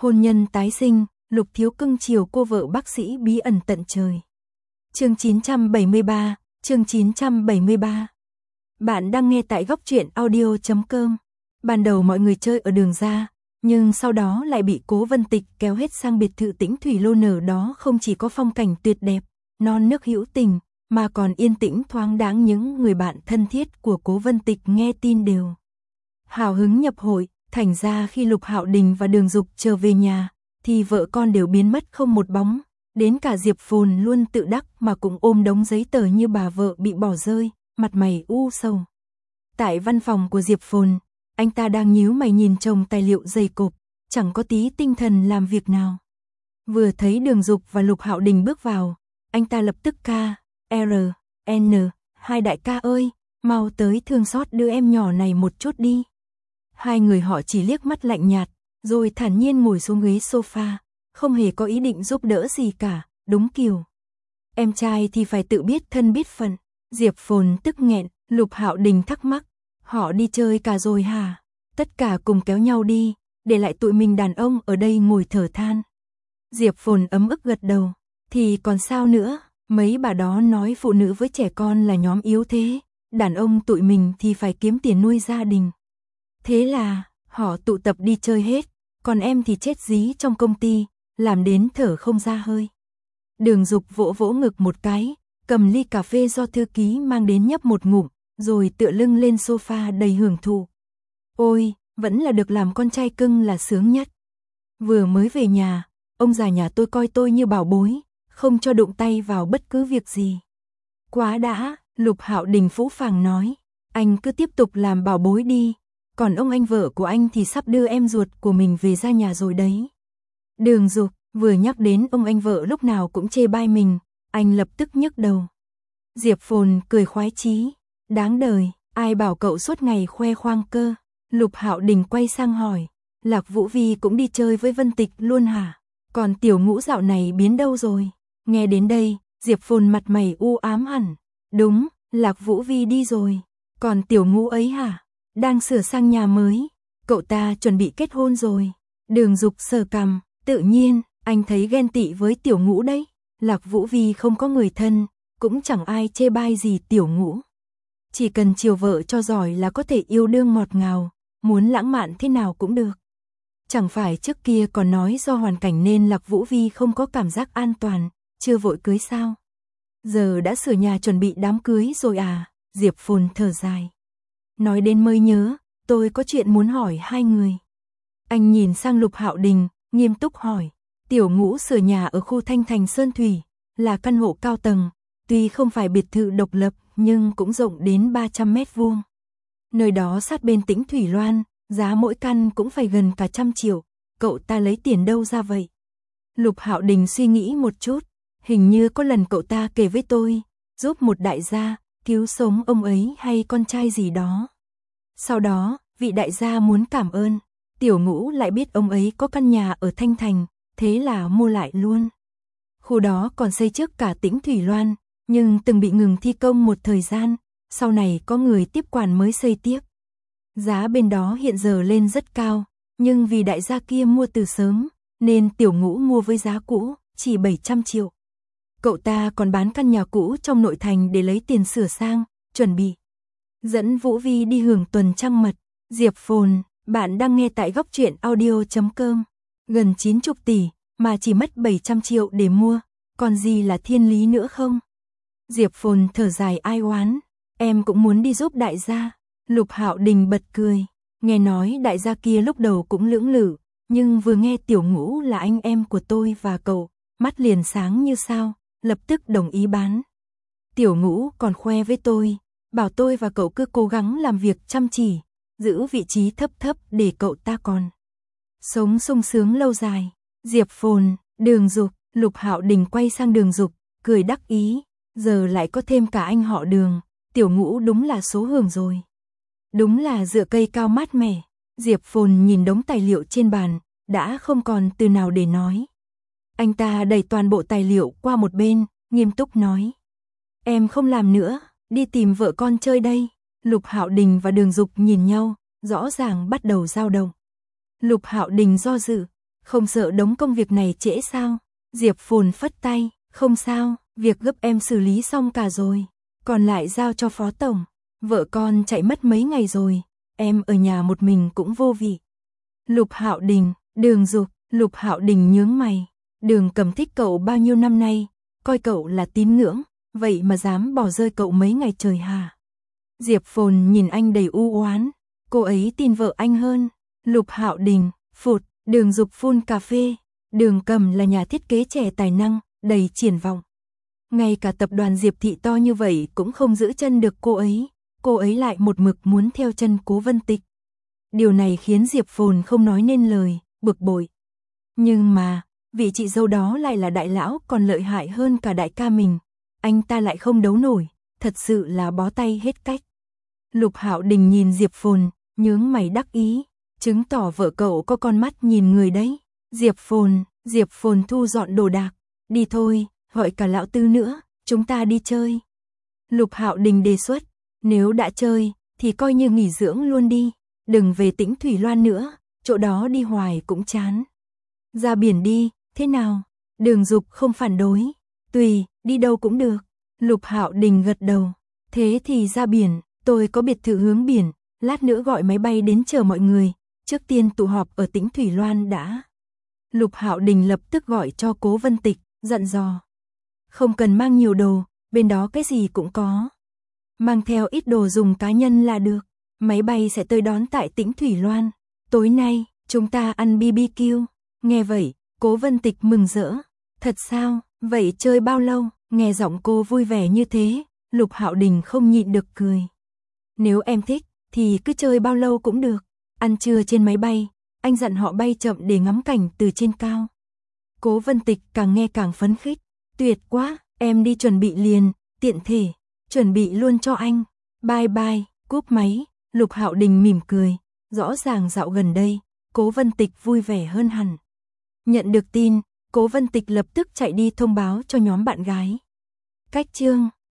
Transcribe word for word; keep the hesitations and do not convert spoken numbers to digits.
Hôn nhân tái sinh, Lục Thiếu cưng chiều cô vợ bác sĩ bí ẩn tận trời. Chương chín trăm bảy mươi ba, chương chín trăm bảy mươi ba. Bạn đang nghe tại góc truyện audio chấm com. Ban đầu mọi người chơi ở đường ra, nhưng sau đó lại bị Cố Vân Tịch kéo hết sang biệt thự Tĩnh Thủy Lô Nở đó, không chỉ có phong cảnh tuyệt đẹp, non nước hữu tình, mà còn yên tĩnh thoáng đáng. Những người bạn thân thiết của Cố Vân Tịch nghe tin đều hào hứng nhập hội, thành ra khi Lục Hạo Đình và Đường Dục trở về nhà, thì vợ con đều biến mất không một bóng, đến cả Diệp Phồn luôn tự đắc mà cũng ôm đống giấy tờ như bà vợ bị bỏ rơi, mặt mày u sầu. Tại văn phòng của Diệp Phồn, anh ta đang nhíu mày nhìn chồng tài liệu dày cộp, chẳng có tí tinh thần làm việc nào. Vừa thấy Đường Dục và Lục Hạo Đình bước vào, anh ta lập tức ca, R, N, hai đại ca ơi, mau tới thương xót đưa em nhỏ này một chút đi. Hai người họ chỉ liếc mắt lạnh nhạt, rồi thản nhiên ngồi xuống ghế sofa, không hề có ý định giúp đỡ gì cả, đúng kiểu. Em trai thì phải tự biết thân biết phận. Diệp Phồn tức nghẹn, Lục Hạo Đình thắc mắc, họ đi chơi cả rồi hả? Tất cả cùng kéo nhau đi, để lại tụi mình đàn ông ở đây ngồi thở than. Diệp Phồn ấm ức gật đầu, thì còn sao nữa, mấy bà đó nói phụ nữ với trẻ con là nhóm yếu thế, đàn ông tụi mình thì phải kiếm tiền nuôi gia đình. Thế là, họ tụ tập đi chơi hết, còn em thì chết dí trong công ty, làm đến thở không ra hơi. Đường Dục vỗ vỗ ngực một cái, cầm ly cà phê do thư ký mang đến nhấp một ngụm, rồi tựa lưng lên sofa đầy hưởng thụ. Ôi, vẫn là được làm con trai cưng là sướng nhất. Vừa mới về nhà, ông già nhà tôi coi tôi như bảo bối, không cho đụng tay vào bất cứ việc gì. Quá đã, Lục Hạo Đình phũ phàng nói, anh cứ tiếp tục làm bảo bối đi. Còn ông anh vợ của anh thì sắp đưa em ruột của mình về ra nhà rồi đấy. Đường Dục vừa nhắc đến ông anh vợ lúc nào cũng chê bai mình, anh lập tức nhức đầu. Diệp Phồn cười khoái chí, đáng đời, ai bảo cậu suốt ngày khoe khoang cơ. Lục Hạo Đình quay sang hỏi, Lạc Vũ Vi cũng đi chơi với Vân Tịch luôn hả? Còn Tiểu Ngũ dạo này biến đâu rồi? Nghe đến đây, Diệp Phồn mặt mày u ám hẳn. Đúng, Lạc Vũ Vi đi rồi. Còn Tiểu Ngũ ấy hả? Đang sửa sang nhà mới, cậu ta chuẩn bị kết hôn rồi. Đường Dục sờ cằm, tự nhiên, anh thấy ghen tị với Tiểu Ngũ đấy. Lạc Vũ Vi không có người thân, cũng chẳng ai chê bai gì Tiểu Ngũ. Chỉ cần chiều vợ cho giỏi là có thể yêu đương ngọt ngào, muốn lãng mạn thế nào cũng được. Chẳng phải trước kia còn nói do hoàn cảnh nên Lạc Vũ Vi không có cảm giác an toàn, chưa vội cưới sao? Giờ đã sửa nhà chuẩn bị đám cưới rồi à? Diệp Phồn thở dài. Nói đến mới nhớ, tôi có chuyện muốn hỏi hai người. Anh nhìn sang Lục Hạo Đình, nghiêm túc hỏi. Tiểu Ngũ sửa nhà ở khu Thanh Thành Sơn Thủy, là căn hộ cao tầng, tuy không phải biệt thự độc lập, nhưng cũng rộng đến ba trăm mét vuông. Nơi đó sát bên Tĩnh Thủy Loan, giá mỗi căn cũng phải gần cả trăm triệu, cậu ta lấy tiền đâu ra vậy? Lục Hạo Đình suy nghĩ một chút, hình như có lần cậu ta kể với tôi, giúp một đại gia cứu sống ông ấy hay con trai gì đó. Sau đó, vị đại gia muốn cảm ơn, Tiểu Ngũ lại biết ông ấy có căn nhà ở Thanh Thành, thế là mua lại luôn. Khu đó còn xây trước cả Tĩnh Thủy Loan, nhưng từng bị ngừng thi công một thời gian, sau này có người tiếp quản mới xây tiếp. Giá bên đó hiện giờ lên rất cao, nhưng vì đại gia kia mua từ sớm, nên Tiểu Ngũ mua với giá cũ, chỉ bảy trăm triệu. Cậu ta còn bán căn nhà cũ trong nội thành để lấy tiền sửa sang, chuẩn bị dẫn Vũ Vi đi hưởng tuần trăng mật. Diệp Phồn, bạn đang nghe tại góc truyện audio chấm com. Gần chín mươi tỷ, mà chỉ mất bảy trăm triệu để mua, còn gì là thiên lý nữa không? Diệp Phồn thở dài ai oán, em cũng muốn đi giúp đại gia. Lục Hạo Đình bật cười, nghe nói đại gia kia lúc đầu cũng lưỡng lự, nhưng vừa nghe Tiểu Ngũ là anh em của tôi và cậu, mắt liền sáng như sao, lập tức đồng ý bán. Tiểu Ngũ còn khoe với tôi, bảo tôi và cậu cứ cố gắng làm việc chăm chỉ, giữ vị trí thấp thấp để cậu ta còn sống sung sướng lâu dài. Diệp Phồn, Đường Dục, Lục Hạo Đình quay sang Đường Dục, cười đắc ý, giờ lại có thêm cả anh họ Đường, Tiểu Ngũ đúng là số hưởng rồi. Đúng là dựa cây cao mát mẻ. Diệp Phồn nhìn đống tài liệu trên bàn, đã không còn từ nào để nói. Anh ta đẩy toàn bộ tài liệu qua một bên, nghiêm túc nói. Em không làm nữa, đi tìm vợ con chơi đây. Lục Hạo Đình và Đường Dục nhìn nhau, rõ ràng bắt đầu dao động. Lục Hạo Đình do dự, Không sợ đống công việc này trễ sao? Diệp Phồn phất tay, không sao, việc gấp em xử lý xong cả rồi, còn lại giao cho phó tổng. Vợ con chạy mất mấy ngày rồi, em ở nhà một mình cũng vô vị. Lục Hạo Đình, Đường Dục, Lục Hạo Đình nhướng mày, Đường Cầm thích cậu bao nhiêu năm nay, coi cậu là tín ngưỡng, vậy mà dám bỏ rơi cậu mấy ngày trời hả? Diệp Phồn nhìn anh đầy u oán, cô ấy tin vợ anh hơn. Lục Hạo Đình, phụt, Đường Dục phun cà phê, Đường Cầm là nhà thiết kế trẻ tài năng, đầy triển vọng. Ngay cả tập đoàn Diệp Thị to như vậy cũng không giữ chân được cô ấy, cô ấy lại một mực muốn theo chân Cố Vân Tịch. Điều này khiến Diệp Phồn không nói nên lời, bực bội. Nhưng mà, vị chị dâu đó lại là đại lão còn lợi hại hơn cả đại ca mình, anh ta lại không đấu nổi, thật sự là bó tay hết cách. Lục Hạo Đình nhìn Diệp Phồn, nhướng mày đắc ý, chứng tỏ vợ cậu có con mắt nhìn người đấy. Diệp Phồn, Diệp Phồn thu dọn đồ đạc, đi thôi, gọi cả lão Tư nữa, chúng ta đi chơi. Lục Hạo Đình đề xuất, nếu đã chơi, thì coi như nghỉ dưỡng luôn đi, đừng về Tĩnh Thủy Loan nữa, chỗ đó đi hoài cũng chán. Ra biển đi, thế nào? Đường Dục không phản đối, tùy, đi đâu cũng được. Lục Hạo Đình gật đầu, thế thì ra biển, tôi có biệt thự hướng biển, lát nữa gọi máy bay đến chờ mọi người, trước tiên tụ họp ở Tĩnh Thủy Loan đã. Lục Hạo Đình lập tức gọi cho Cố Vân Tịch, dặn dò. Không cần mang nhiều đồ, bên đó cái gì cũng có. Mang theo ít đồ dùng cá nhân là được, máy bay sẽ tới đón tại Tĩnh Thủy Loan. Tối nay, chúng ta ăn bê bê kiu. Nghe vậy, Cố Vân Tịch mừng rỡ. Thật sao, vậy chơi bao lâu? Nghe giọng cô vui vẻ như thế, Lục Hạo Đình không nhịn được cười. Nếu em thích, thì cứ chơi bao lâu cũng được. Ăn trưa trên máy bay, anh dặn họ bay chậm để ngắm cảnh từ trên cao. Cố Vân Tịch càng nghe càng phấn khích. Tuyệt quá, em đi chuẩn bị liền, tiện thể, chuẩn bị luôn cho anh. Bye bye, cúp máy, Lục Hạo Đình mỉm cười. Rõ ràng dạo gần đây, Cố Vân Tịch vui vẻ hơn hẳn. Nhận được tin, Cố Vân Tịch lập tức chạy đi thông báo cho nhóm bạn gái. Cách chương